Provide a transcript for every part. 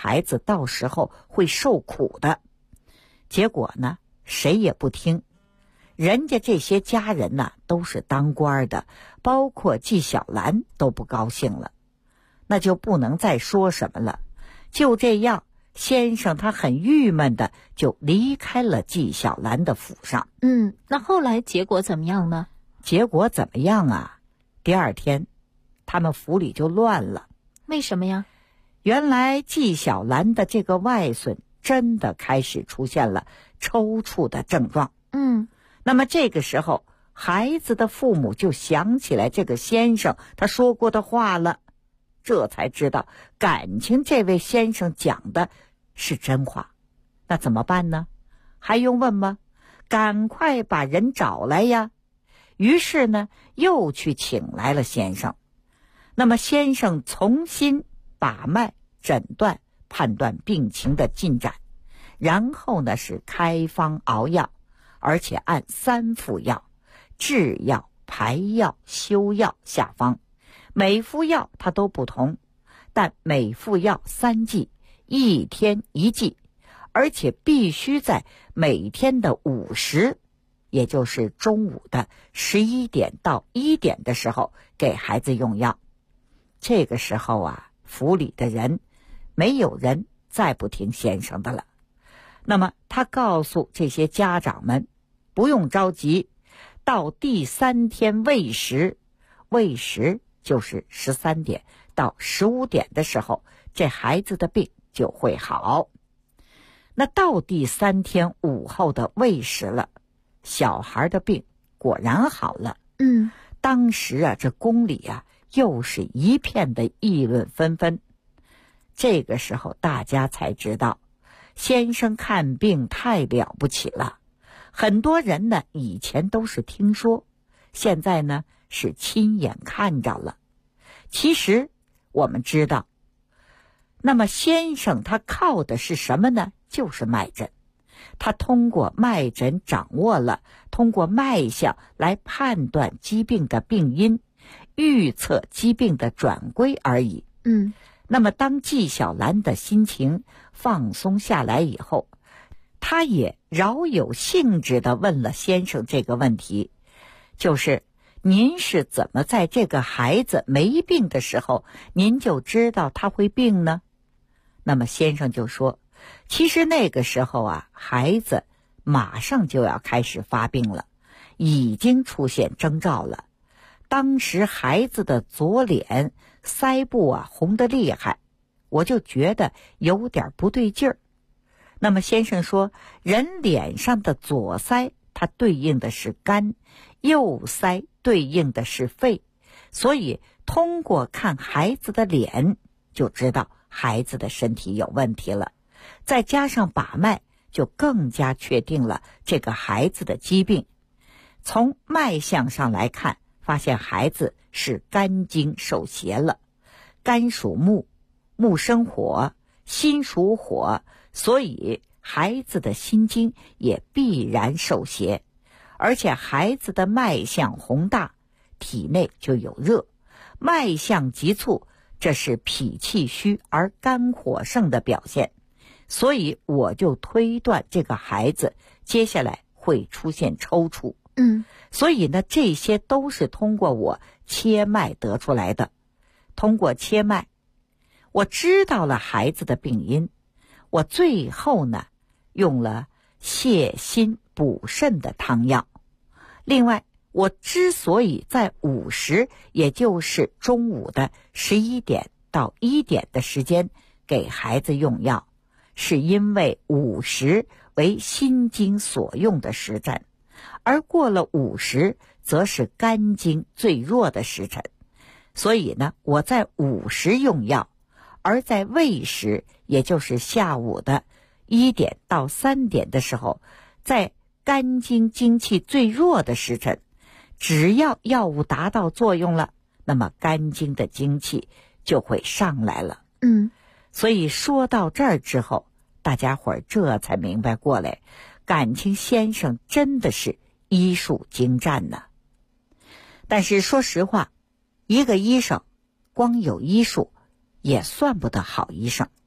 孩子到时候会受苦的。结果呢，谁也不听。人家这些家人呢，都是当官的，包括纪晓岚都不高兴了，那就不能再说什么了。就这样，先生他很郁闷的就离开了纪晓岚的府上。 那后来结果怎么样呢？ 结果怎么样啊？第二天，他们府里就乱了。 为什么呀？ 原来纪晓岚的这个外孙真的开始出现了抽搐的症状。那么这个时候，孩子的父母就想起来这个先生他说过的话了，这才知道感情这位先生讲的是真话。那怎么办呢？还用问吗？赶快把人找来呀！于是呢，又去请来了先生。那么先生重新把脉诊断，判断病情的进展，然后呢是开方熬药，而且按3副药：治药、排药、休药下方。每副药它都不同，但每副药3剂，1天1剂，而且必须在每天的午时，也就是中午的11点到1点的时候给孩子用药。这个时候啊，府里的人没有人再不听先生的了。那么他告诉这些家长们，不用着急，到第3天未时，未时就是13点到15点的时候，这孩子的病就会好。那到第3天午后的未时了，小孩的病果然好了。当时啊，这宫里啊又是一片的议论纷纷。这个时候大家才知道，先生看病太了不起了。很多人呢以前都是听说，现在呢是亲眼看着了。其实我们知道，那么先生他靠的是什么呢？就是脉诊。他通过脉诊掌握了，通过脉象来判断疾病的病因，预测疾病的转归而已。那么当纪晓岚的心情放松下来以后，他也饶有兴致地问了先生这个问题，就是您是怎么在这个孩子没病的时候，您就知道他会病呢？那么先生就说，其实那个时候啊，孩子马上就要开始发病了，已经出现征兆了。当时孩子的左脸腮部啊红得厉害，我就觉得有点不对劲儿。那么先生说，人脸上的左腮它对应的是肝，右腮对应的是肺，所以通过看孩子的脸就知道孩子的身体有问题了，再加上把脉，就更加确定了这个孩子的疾病。从脉象上来看，发现孩子是肝经受邪了。肝属木，木生火，心属火，所以孩子的心经也必然受邪。而且孩子的脉象宏大，体内就有热，脉象急促，这是脾气虚而肝火盛的表现。所以我就推断这个孩子接下来会出现抽搐。所以呢，这些都是通过我切脉得出来的。通过切脉，我知道了孩子的病因。我最后呢，用了泻心补肾的汤药。另外，我之所以在午时，也就是中午的11点到1点的时间给孩子用药，是因为午时为心经所用的时辰，而过了午时则是肝经最弱的时辰。所以呢，我在午时用药，而在未时，也就是下午的1点到3点的时候，在肝经精气最弱的时辰，只要药物达到作用了，那么肝经的精气就会上来了。所以说到这儿之后，大家伙儿这才明白过来，感情先生真的是医术精湛呢。但是说实话，一个医生光有医术也算不得好医生。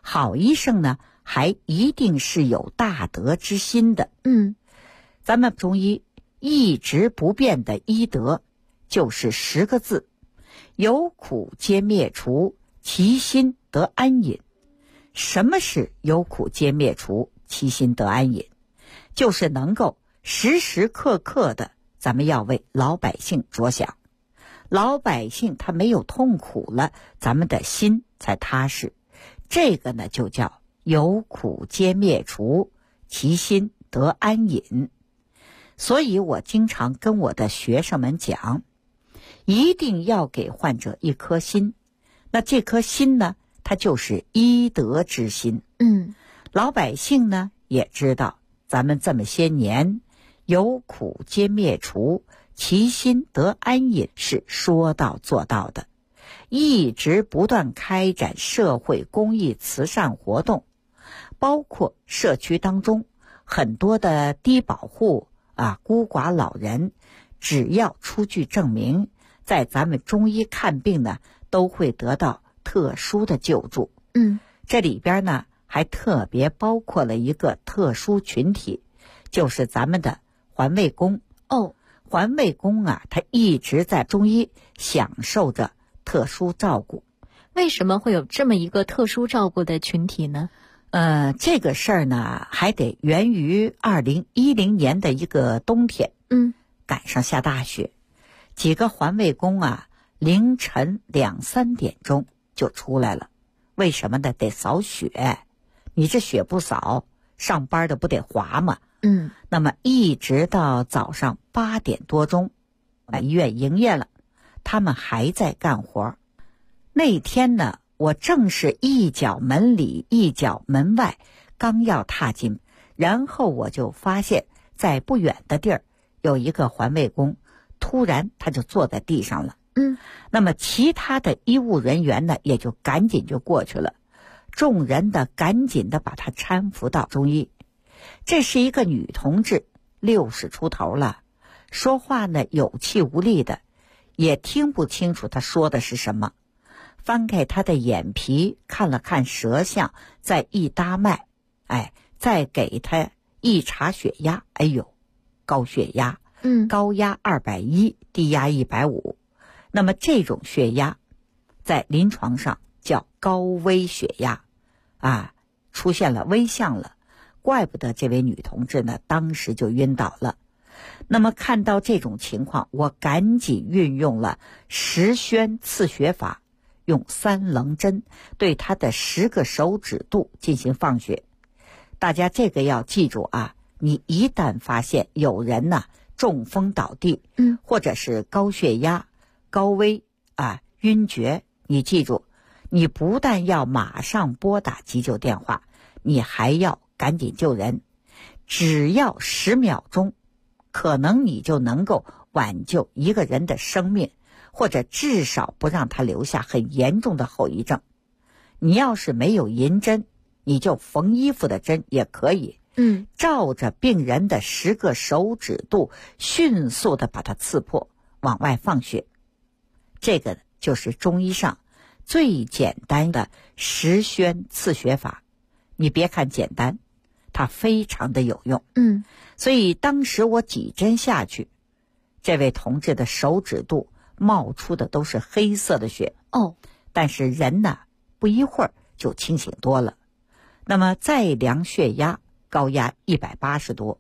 好医生呢，还一定是有大德之心的。咱们中医一直不变的医德，就是10个字：有苦皆灭除，其心得安隐。什么是有苦皆灭除，其心得安隐？就是能够时时刻刻的，咱们要为老百姓着想。老百姓他没有痛苦了，咱们的心才踏实。这个呢，就叫有苦皆灭除，其心得安隐。所以我经常跟我的学生们讲，一定要给患者一颗心。那这颗心呢，它就是医德之心。老百姓呢也知道，咱们这么些年有苦皆灭除，其心得安隐是说到做到的，一直不断开展社会公益慈善活动，包括社区当中很多的低保户孤寡老人，只要出具证明，在咱们中医看病呢，都会得到特殊的救助。这里边呢还特别包括了一个特殊群体，就是咱们的环卫工。环卫工他一直在中医享受着特殊照顾。 为什么会有这么一个特殊照顾的群体呢？ 这个事儿呢，还得源于2010年的一个冬天。赶上下大雪，几个环卫工凌晨2、3点钟就出来了。为什么呢？得扫雪。你这雪不扫，上班的不得滑吗？那么一直到早上8点多钟，医院营业了，他们还在干活。那天呢，我正是一脚门里一脚门外，刚要踏进，然后我就发现在不远的地儿有一个环卫工，突然他就坐在地上了。那么其他的医务人员呢，也就赶紧就过去了，众人的赶紧的把他搀扶到中医。这是一个女同志，60出头了，说话呢有气无力的，也听不清楚她说的是什么。翻开她的眼皮看了看舌象，再一搭脉，再给她一查血压，高血压，高压210，低压150。那么这种血压在临床上叫高危血压出现了危象了。怪不得这位女同志呢当时就晕倒了。那么看到这种情况，我赶紧运用了10宣刺血法，用3棱针对她的10个手指肚进行放血。大家这个要记住你一旦发现有人中风倒地，或者是高血压、高危晕厥，你记住，你不但要马上拨打急救电话，你还要赶紧救人。只要10秒钟，可能你就能够挽救一个人的生命，或者至少不让他留下很严重的后遗症。你要是没有银针，你就缝衣服的针也可以，照着病人的10个手指肚迅速的把它刺破，往外放血。这个就是中医上最简单的10宣刺血法。你别看简单，它非常的有用。所以当时我几针下去，这位同志的手指肚冒出的都是黑色的血。但是人不一会儿就清醒多了。那么再量血压，高压180多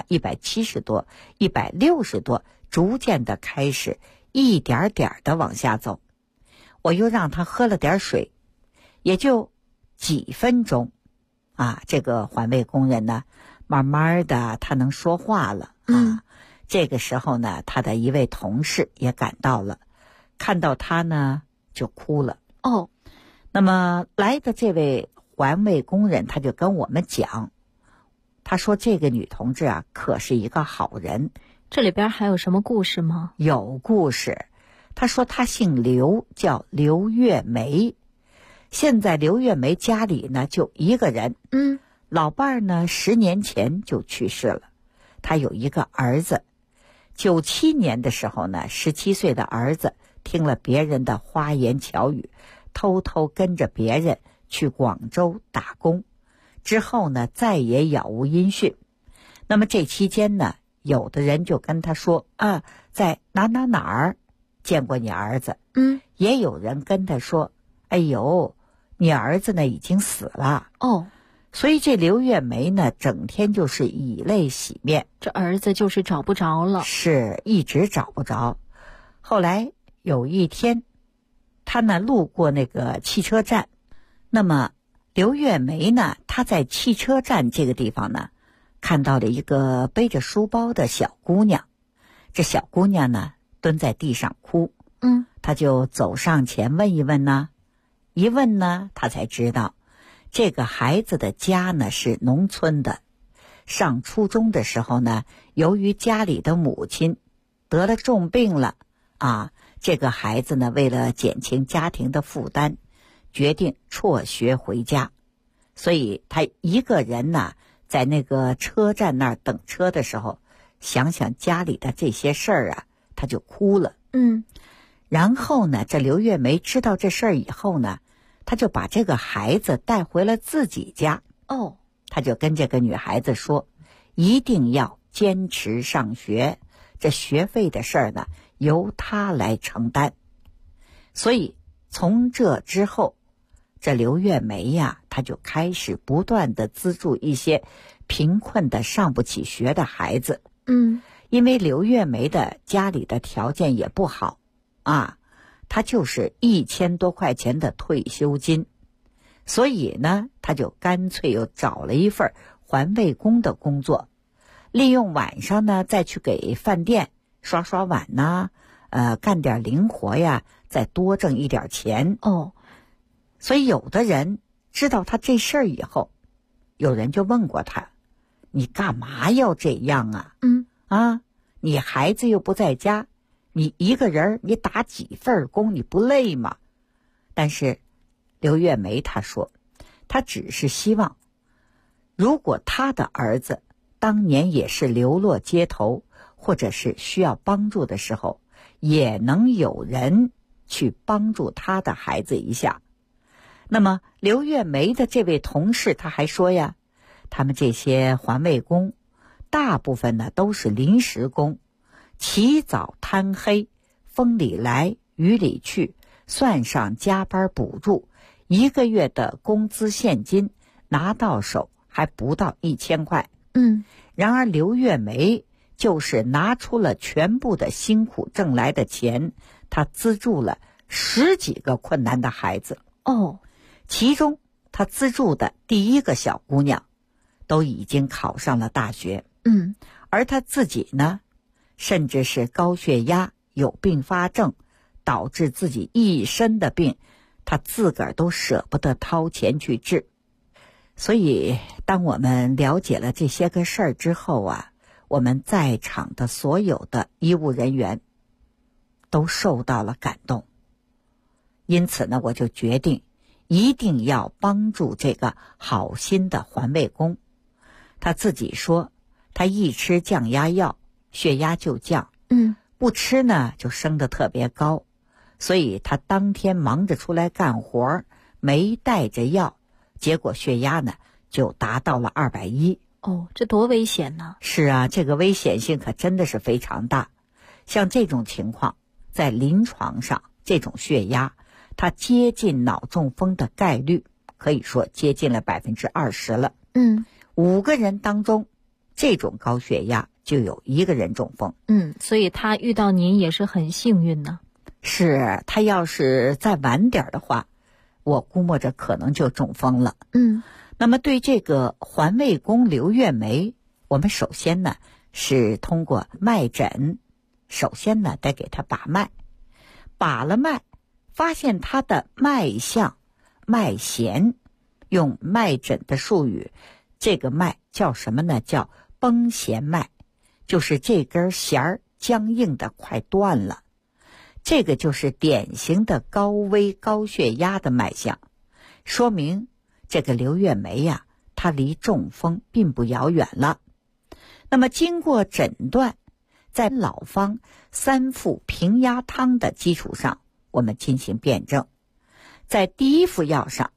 170多160多，逐渐的开始一点点的往下走。我又让他喝了点水，也就几分钟这个环卫工人呢，慢慢的他能说话了。这个时候呢，他的一位同事也赶到了，看到他呢就哭了。那么来的这位环卫工人他就跟我们讲，他说这个女同志可是一个好人。 这里边还有什么故事吗？ 有故事。他说他姓刘，叫刘月梅。现在刘月梅家里呢就一个人，老伴儿呢10年前就去世了。他有一个儿子，97年的时候呢，17岁的儿子听了别人的花言巧语，偷偷跟着别人去广州打工，之后呢再也杳无音讯。那么这期间呢，有的人就跟他说啊，在哪儿见过你儿子。也有人跟他说，哎呦，你儿子呢已经死了。所以这刘月梅呢，整天就是以泪洗面， 这儿子就是找不着了， 是一直找不着。后来有一天，他呢路过那个汽车站，那么刘月梅呢，她在汽车站这个地方呢，看到了一个背着书包的小姑娘。这小姑娘呢蹲在地上哭，她就走上前问一问呢，一问呢，她才知道这个孩子的家呢是农村的，上初中的时候呢，由于家里的母亲得了重病了啊，这个孩子呢为了减轻家庭的负担，决定辍学回家。所以他一个人呢在那个车站那儿等车的时候，想想家里的这些事儿啊，他就哭了。然后呢，这刘月梅知道这事儿以后呢，他就把这个孩子带回了自己家。他就跟这个女孩子说，一定要坚持上学，这学费的事儿呢由他来承担。所以从这之后，这刘月梅呀，她就开始不断的资助一些贫困的上不起学的孩子。因为刘月梅的家里的条件也不好啊，她就是1000多块钱的退休金，所以呢，她就干脆又找了一份环卫工的工作，利用晚上呢再去给饭店刷刷碗呐，干点零活呀，再多挣一点钱。所以有的人知道他这事儿以后，有人就问过他，你干嘛要这样啊？你孩子又不在家，你一个人你打几份工，你不累吗？但是刘月梅她说，她只是希望，如果她的儿子当年也是流落街头，或者是需要帮助的时候，也能有人去帮助他的孩子一下。那么刘月梅的这位同事他还说呀，他们这些环卫工大部分呢都是临时工，起早贪黑，风里来雨里去，算上加班补助，1个月的工资现金拿到手还不到1000块。然而刘月梅就是拿出了全部的辛苦挣来的钱，她资助了10几个困难的孩子。其中她资助的第1个小姑娘都已经考上了大学。而她自己呢，甚至是高血压有并发症，导致自己一身的病，她自个儿都舍不得掏钱去治。所以当我们了解了这些个事儿之后啊，我们在场的所有的医务人员都受到了感动。因此呢，我就决定一定要帮助这个好心的环卫工。他自己说，他一吃降压药，血压就降，不吃呢就升得特别高，所以他当天忙着出来干活，没带着药，结果血压呢就达到了210。 这多危险呢！ 是啊，这个危险性可真的是非常大。像这种情况，在临床上，这种血压它接近脑中风的概率可以说接近了20%了。5个人当中，这种高血压就有1个人中风。 所以他遇到您也是很幸运呢。 是，他要是再晚点的话，我估摸着可能就中风了。那么对这个环卫工刘月梅，我们首先呢是通过脉诊，首先呢得给他把脉，把了脉，发现他的脉象脉弦，用脉诊的术语，这个脉叫什么呢？叫绷弦脉，就是这根弦儿僵硬的快断了。这个就是典型的高危高血压的脉象，说明这个刘月梅呀，她离中风并不遥远了。那么经过诊断，在老方3副平压汤的基础上，我们进行辩证。在第1副药上，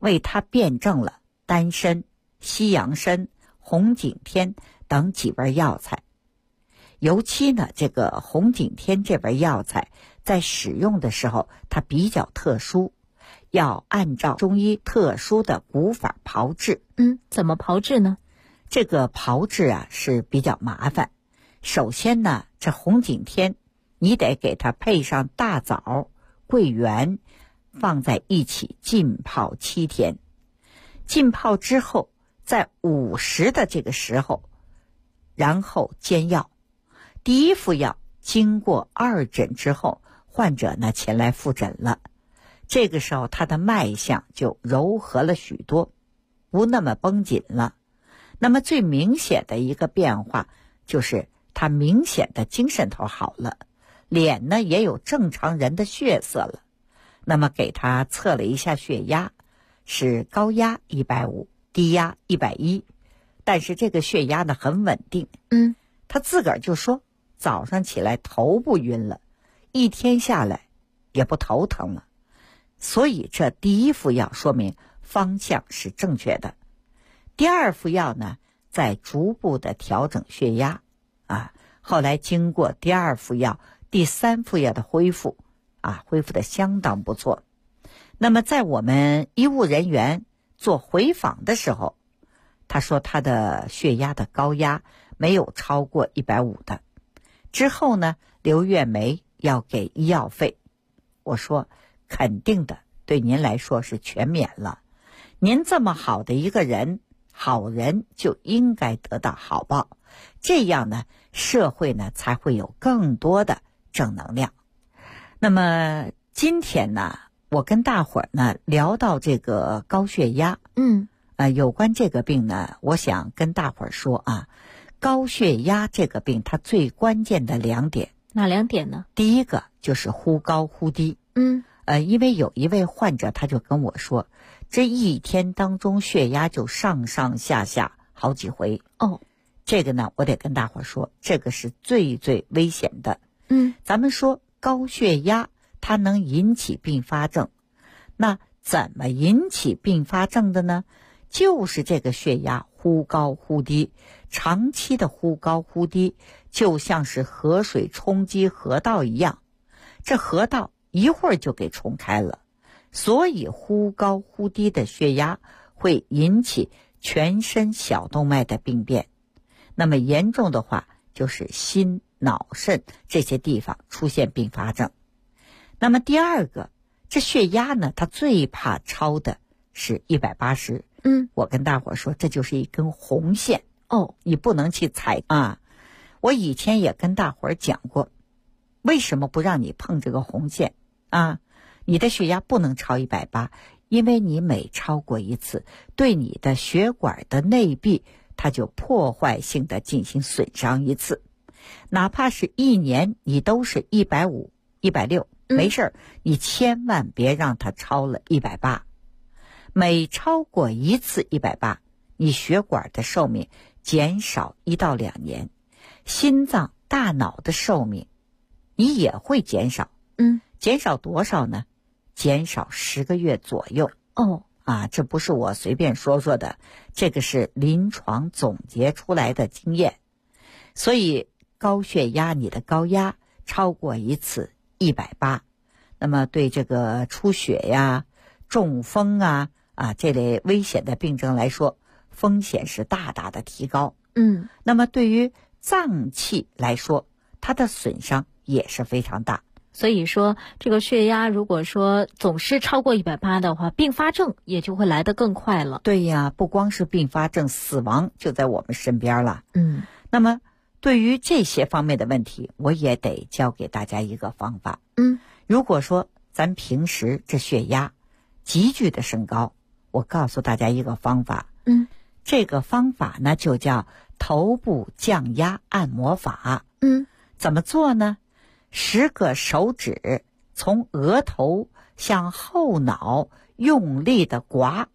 为他辩证了丹参、西洋参、红景天等几味药材。尤其呢，这个红景天这味药材在使用的时候，它比较特殊，要按照中医特殊的古法炮制。 怎么炮制呢？ 这个炮制啊是比较麻烦。首先呢，这红景天你得给它配上大枣、桂圆，放在一起浸泡7天。浸泡之后，在午时的这个时候，然后煎药。第一副药经过2诊之后，患者呢前来复诊了。这个时候他的脉象就柔和了许多，不那么绷紧了。那么最明显的一个变化就是他明显的精神头好了，脸呢也有正常人的血色了。那么给他测了一下血压，是高压150，低压110，但是这个血压呢很稳定。他自个儿就说早上起来头不晕了，1天下来也不头疼了。所以这第一副药说明方向是正确的。第2副药呢，在逐步的调整血压后来经过第2副药、第3副药的恢复恢复的相当不错。那么在我们医务人员做回访的时候，他说他的血压的高压没有超过150的。之后呢，刘月梅要给医药费，我说肯定的，对您来说是全免了。您这么好的一个人，好人就应该得到好报，这样呢，社会呢才会有更多的正能量。那么今天呢，我跟大伙儿呢聊到这个高血压，有关这个病呢，我想跟大伙儿说高血压这个病它最关键的2点。 哪2点呢？ 第一个就是忽高忽低。因为有一位患者他就跟我说，这1天当中血压就上上下下好几回。这个呢我得跟大伙儿说，这个是最最危险的。咱们说高血压它能引起并发症，那怎么引起并发症的呢？就是这个血压忽高忽低，长期的忽高忽低，就像是河水冲击河道一样，这河道一会儿就给冲开了。所以忽高忽低的血压会引起全身小动脉的病变，那么严重的话就是心、脑、肾这些地方出现并发症。那么第2个，这血压呢，它最怕超的是180。我跟大伙说，这就是一根红线你不能去踩我以前也跟大伙讲过，为什么不让你碰这个红线你的血压不能超180，因为你每超过一次，对你的血管的内壁它就破坏性的进行损伤一次。哪怕是1年你都是150、160，没事你千万别让它超了180。每超过一次180，你血管的寿命减少1到2年，心脏、大脑的寿命你也会减少。减少多少呢？减少10个月左右。这不是我随便说说的，这个是临床总结出来的经验。所以高血压，你的高压超过一次180，那么对这个出血呀、中风这类危险的病症来说，风险是大大的提高。那么对于脏器来说，它的损伤也是非常大。 所以说这个血压如果说总是超过180的话，并发症也就会来得更快了。 对呀，不光是并发症，死亡就在我们身边了。那么对于这些方面的问题，我也得教给大家一个方法。如果说咱平时这血压急剧的升高，我告诉大家一个方法。这个方法呢就叫头部降压按摩法。怎么做呢？10个手指从额头向后脑用力的刮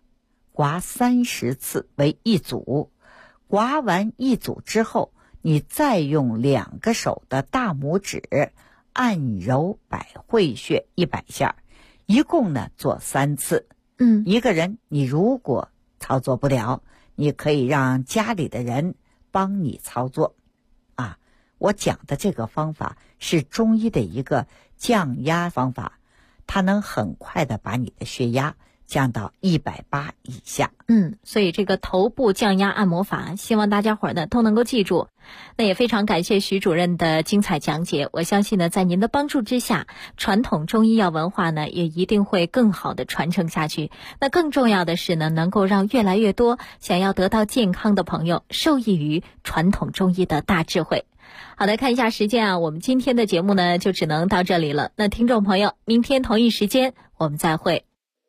30次为一组，刮完一组之后，你再用2个手的大拇指按揉百会穴100下，一共呢做3次。 一个人你如果操作不了，你可以让家里的人帮你操作啊。我讲的这个方法是中医的一个降压方法，它能很快的把你的血压降到180以下。 所以这个头部降压按摩法，希望大家伙呢都能够记住。那也非常感谢徐主任的精彩讲解，我相信呢在您的帮助之下，传统中医药文化呢也一定会更好的传承下去。那更重要的是呢，能够让越来越多想要得到健康的朋友受益于传统中医的大智慧。好的，看一下时间啊，我们今天的节目呢就只能到这里了。那听众朋友，明天同一时间我们再会。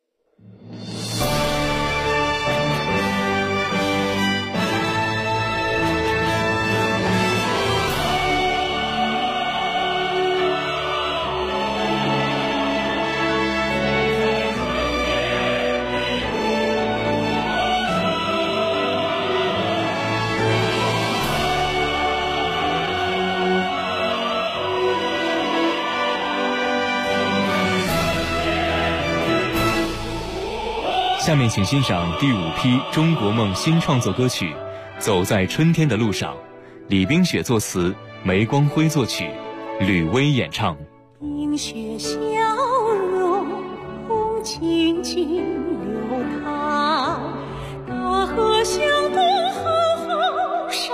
下面请欣赏第5批中国梦新创作歌曲《走在春天的路上》，李冰雪作词，梅光辉作曲，吕薇演唱。 冰雪消融，风轻轻流淌，大河向东浩浩汤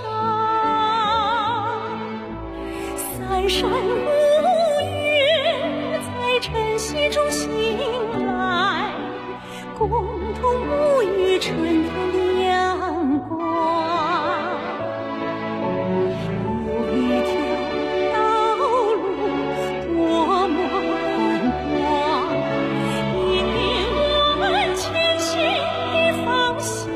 汤，三山五岳在晨曦中醒来，共同沐浴春天的阳光。有一条道路多么宽广，引领我们前行的方向。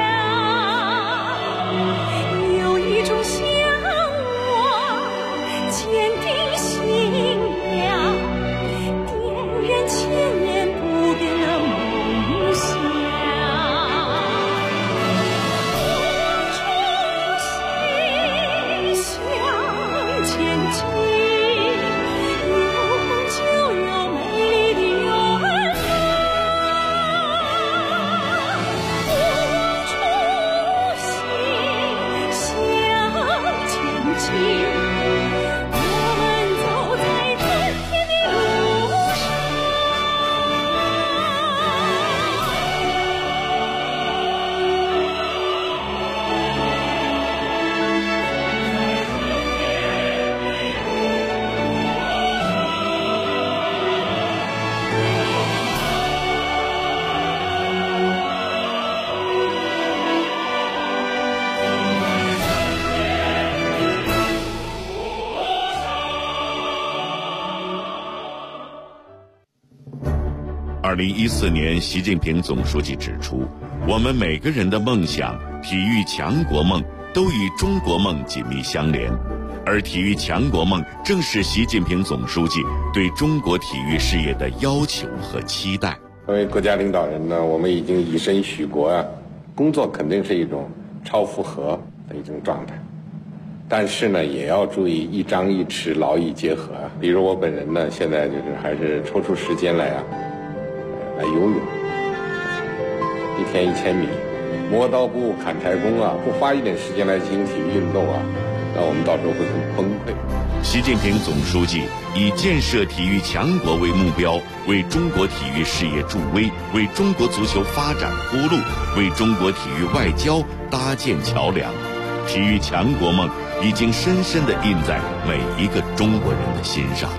有一种向往，坚定信仰，点燃千年不变的梦想。共同向前进，有梦就有美丽的远方。共同向前进，我们走在春天的路上。 2014年，习近平总书记指出，我们每个人的梦想、体育强国梦都与中国梦紧密相连，而体育强国梦正是习近平总书记对中国体育事业的要求和期待。 作为国家领导人呢，我们已经以身许国啊，工作肯定是一种超负荷的一种状态，但是呢，也要注意一张一弛，劳逸结合啊。比如我本人呢，现在就是还是抽出时间来游泳，一天1000米，磨刀不误砍柴工啊，不花一点时间来进行体育运动啊，那我们到时候会很崩溃。 习近平总书记以建设体育强国为目标，为中国体育事业助威，为中国足球发展铺路，为中国体育外交搭建桥梁。体育强国梦已经深深地印在每一个中国人的心上。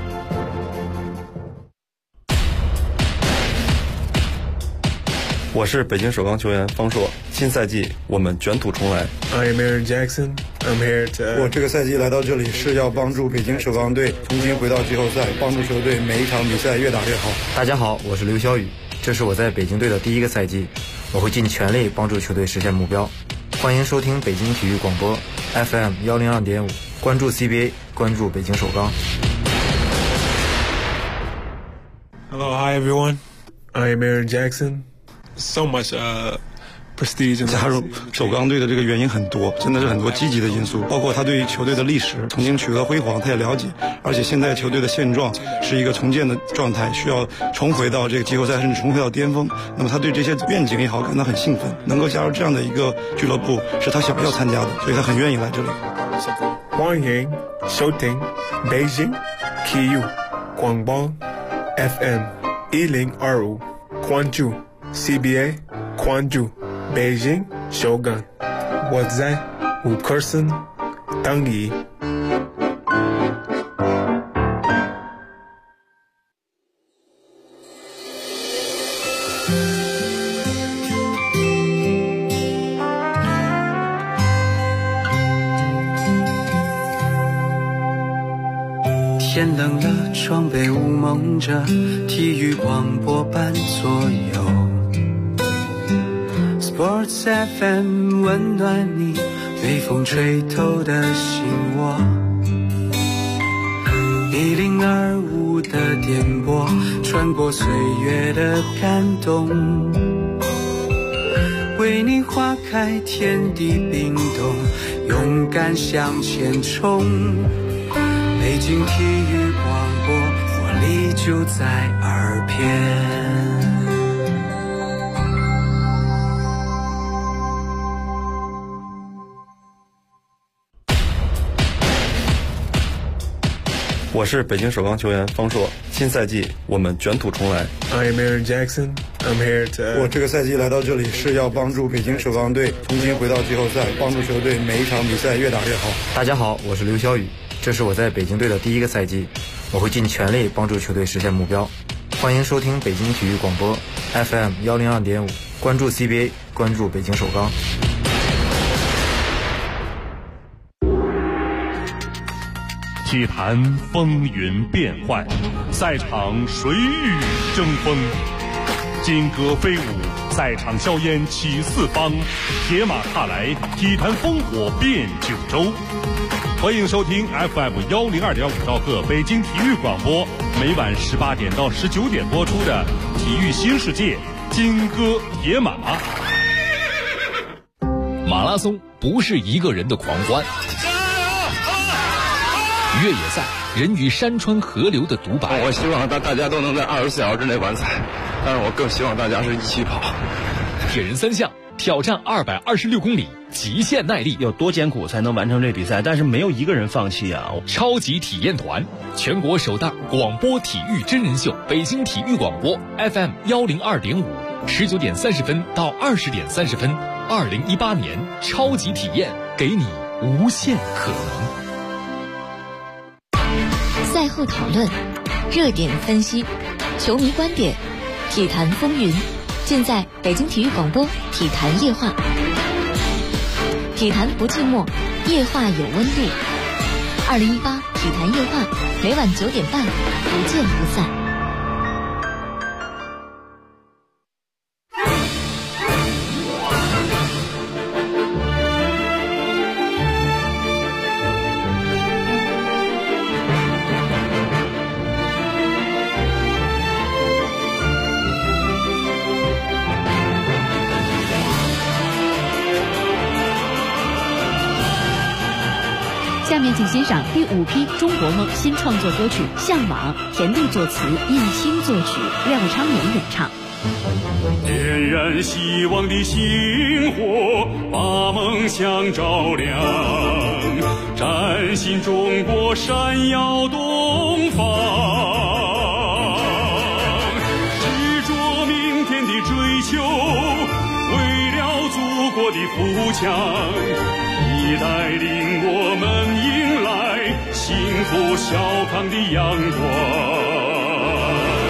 我是北京首钢球员方硕，新赛季我们卷土重来。 I'm Aaron Jackson. I'm here to. 我这个赛季来到这里是要帮助北京首钢队重新回到季后赛，帮助球队每一场比赛越打越好。 大家好，我是刘晓宇，这是我在北京队的第一个赛季，我会尽全力帮助球队实现目标。欢迎收听北京体育广播 FM 102.5，关注 CBA， 关注北京首钢。 Hello, hi everyone. I'm Aaron Jackson. So much prestige。 加入首钢队的这个原因很多，真的是很多积极的因素，包括他对于球队的历史曾经取得辉煌，他也了解，而且现在球队的现状是一个重建的状态，需要重回到这个季后赛，甚至重回到巅峰。那么他对这些愿景也好感到很兴奋，能够加入这样的一个俱乐部是他想要参加的，所以他很愿意来这里。 欢迎收听北京体育广播 FM 1025，关注 CBA， 关注北京首钢，我在五棵松等你。 天冷了，窗被雾蒙着，体育广播伴左右。Sports FM 温暖你，被风吹透的心窝。1025的电波，穿过岁月的感动，为你划开天地冰冻，勇敢向前冲。北京体育广播，活力就在耳边。 我是北京首钢球员方硕，新赛季我们卷土重来。 I am Aaron Jackson. I'm here to. 我这个赛季来到这里是要帮助北京首钢队重新回到季后赛，帮助球队每一场比赛越打越好。 大家好，我是刘晓宇，这是我在北京队的第一个赛季，我会尽全力帮助球队实现目标。欢迎收听北京体育广播 FM 102.5，关注 CBA， 关注北京首钢。 体坛风云变幻，赛场谁与争锋？金戈飞舞，赛场硝烟起四方，铁马踏来，体坛烽火遍九州。欢迎收听 FM 102.5兆赫北京体育广播，每晚18点到19点播出的《体育新世界》金戈铁马。 马拉松不是一个人的狂欢，越野赛人与山川河流的独白。 我希望大家都能在24小时之内完赛，但是我更希望大家是一起跑。 铁人三项挑战226公里，极限耐力， 有多艰苦才能完成这比赛？但是没有一个人放弃啊！ 超级体验团，全国首档广播体育真人秀，北京体育广播 FM 102.5，19点30分到20点30分，2018年超级体验，给你无限可能。 赛后讨论，热点分析，球迷观点，体坛风云，尽在北京体育广播体坛夜话。体坛不寂寞，夜话有温度。2018体坛夜话，每晚9点半，不见不散。 下面请欣赏第5批中国梦新创作歌曲《向往》，田地作词，叶青作曲，廖昌永演唱。 点燃希望的星火，把梦想照亮，崭新中国闪耀东方，执着明天的追求，为了祖国的富强，你带领我们迎来幸福小康的阳光。